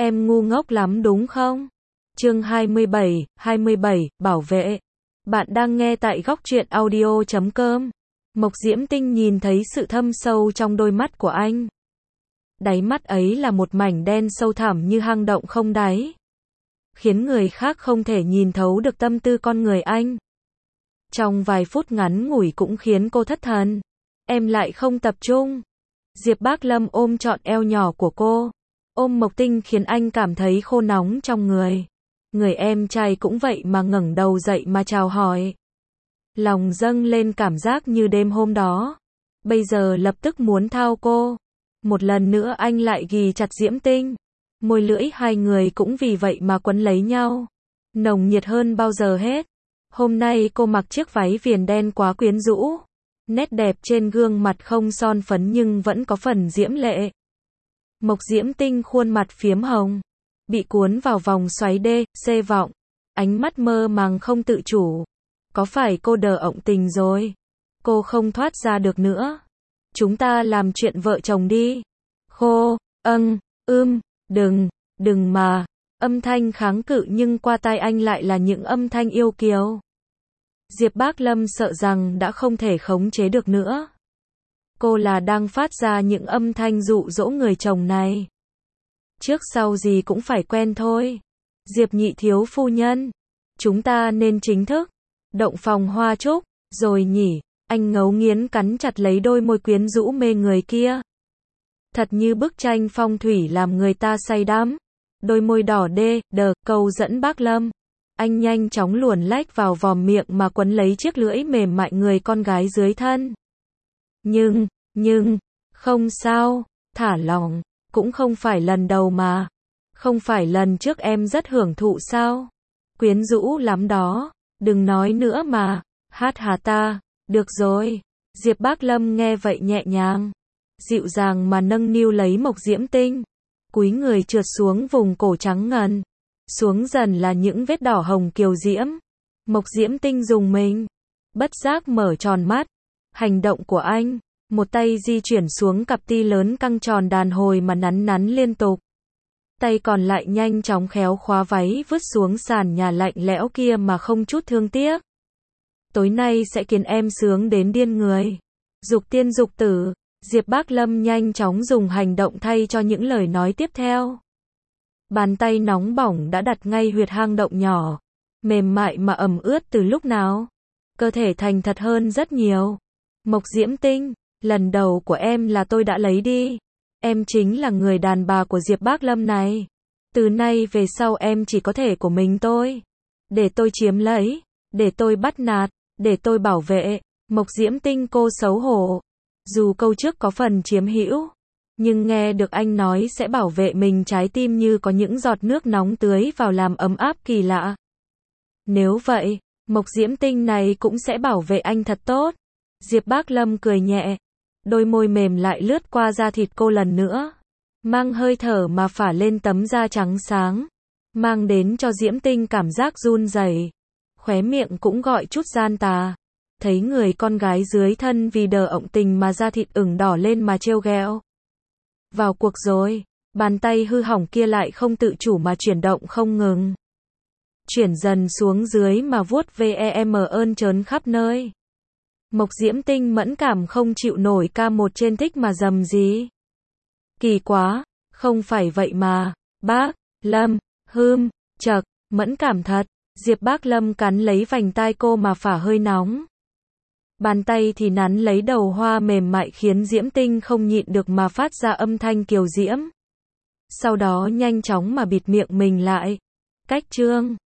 Em ngu ngốc lắm đúng không? Chương 27, bảo vệ. Bạn đang nghe tại góc truyện audio.com. Mộc Diễm Tinh nhìn thấy sự thâm sâu trong đôi mắt của anh. Đáy mắt ấy là một mảnh đen sâu thẳm như hang động không đáy, khiến người khác không thể nhìn thấu được tâm tư con người anh. Trong vài phút ngắn ngủi cũng khiến cô thất thần. Em lại không tập trung. Diệp Bác Lâm ôm trọn eo nhỏ của cô. Ôm Mộc Tinh khiến anh cảm thấy khô nóng trong người. Người em trai cũng vậy mà ngẩng đầu dậy mà chào hỏi. Lòng dâng lên cảm giác như đêm hôm đó. Bây giờ lập tức muốn thao cô. Một lần nữa anh lại ghì chặt Diễm Tinh. Môi lưỡi hai người cũng vì vậy mà quấn lấy nhau. Nồng nhiệt hơn bao giờ hết. Hôm nay cô mặc chiếc váy viền đen quá quyến rũ. Nét đẹp trên gương mặt không son phấn nhưng vẫn có phần diễm lệ. Mộc Diễm Tinh khuôn mặt phiếm hồng, bị cuốn vào vòng xoáy C vọng, ánh mắt mơ màng không tự chủ. Có phải cô đờ ọng tình rồi? Cô không thoát ra được nữa. Chúng ta làm chuyện vợ chồng đi. Khô, đừng mà. Âm thanh kháng cự nhưng qua tai anh lại là những âm thanh yêu kiều. Diệp Bác Lâm sợ rằng đã không thể khống chế được nữa. Cô là đang phát ra những âm thanh dụ dỗ người chồng này. Trước sau gì cũng phải quen thôi. Diệp nhị thiếu phu nhân, chúng ta nên chính thức động phòng hoa trúc, rồi nhỉ? Anh ngấu nghiến cắn chặt lấy đôi môi quyến rũ mê người kia. Thật như bức tranh phong thủy làm người ta say đắm. Đôi môi đỏ câu dẫn Bác Lâm. Anh nhanh chóng luồn lách vào vòm miệng mà quấn lấy chiếc lưỡi mềm mại người con gái dưới thân. Nhưng, không sao, thả lỏng, cũng không phải lần đầu mà. Không phải lần trước em rất hưởng thụ sao? Quyến rũ lắm đó, đừng nói nữa mà. Hát hà ta, được rồi. Diệp Bác Lâm nghe vậy nhẹ nhàng, dịu dàng mà nâng niu lấy Mộc Diễm Tinh. Cúi người trượt xuống vùng cổ trắng ngần. Xuống dần là những vết đỏ hồng kiều diễm. Mộc Diễm Tinh rùng mình, bất giác mở tròn mắt. Hành động của anh, một tay di chuyển xuống cặp ti lớn căng tròn đàn hồi mà nắn liên tục. Tay còn lại nhanh chóng khéo khóa váy vứt xuống sàn nhà lạnh lẽo kia mà không chút thương tiếc. Tối nay sẽ khiến em sướng đến điên người. Dục tiên dục tử. Diệp Bác Lâm nhanh chóng dùng hành động thay cho những lời nói tiếp theo. Bàn tay nóng bỏng đã đặt ngay huyệt hang động nhỏ, mềm mại mà ẩm ướt từ lúc nào. Cơ thể thành thật hơn rất nhiều. Mộc Diễm Tinh, lần đầu của em là tôi đã lấy đi. Em chính là người đàn bà của Diệp Bác Lâm này. Từ nay về sau em chỉ có thể của mình tôi. Để tôi chiếm lấy, để tôi bắt nạt, để tôi bảo vệ. Mộc Diễm Tinh cô xấu hổ. Dù câu trước có phần chiếm hữu, nhưng nghe được anh nói sẽ bảo vệ mình, trái tim như có những giọt nước nóng tưới vào làm ấm áp kỳ lạ. Nếu vậy, Mộc Diễm Tinh này cũng sẽ bảo vệ anh thật tốt. Diệp Bác Lâm cười nhẹ, đôi môi mềm lại lướt qua da thịt cô lần nữa, mang hơi thở mà phả lên tấm da trắng sáng, mang đến cho Diễm Tinh cảm giác run rẩy, khóe miệng cũng gọi chút gian tà. Thấy người con gái dưới thân vì đờ ọng tình mà da thịt ửng đỏ lên mà trêu ghẹo. Vào cuộc rồi, bàn tay hư hỏng kia lại không tự chủ mà chuyển động không ngừng. Chuyển dần xuống dưới mà vuốt ve ơn trớn khắp nơi. Mộc Diễm Tinh mẫn cảm không chịu nổi K1 trên thích mà dầm gì. Kỳ quá, không phải vậy mà. Bác Lâm, chậc, mẫn cảm thật. Diệp Bác Lâm cắn lấy vành tai cô mà phả hơi nóng. Bàn tay thì nắn lấy đầu hoa mềm mại khiến Diễm Tinh không nhịn được mà phát ra âm thanh kiều diễm. Sau đó nhanh chóng mà bịt miệng mình lại. Cách chương